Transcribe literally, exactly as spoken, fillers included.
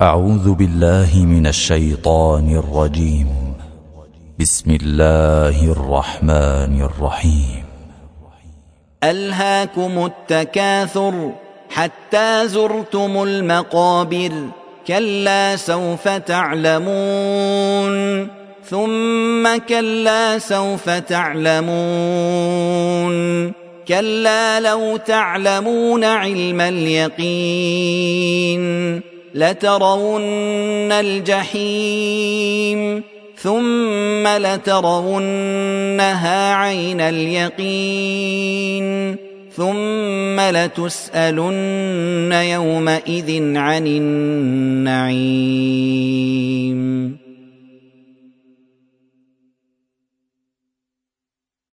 أعوذ بالله من الشيطان الرجيم. بسم الله الرحمن الرحيم. ألهاكم التكاثر حتى زرتم المقابر كلا سوف تعلمون ثم كلا سوف تعلمون كلا لو تعلمون علم اليقين لترون الجحيم ثم لترونها عين اليقين ثم لتسألن يومئذ عن النعيم.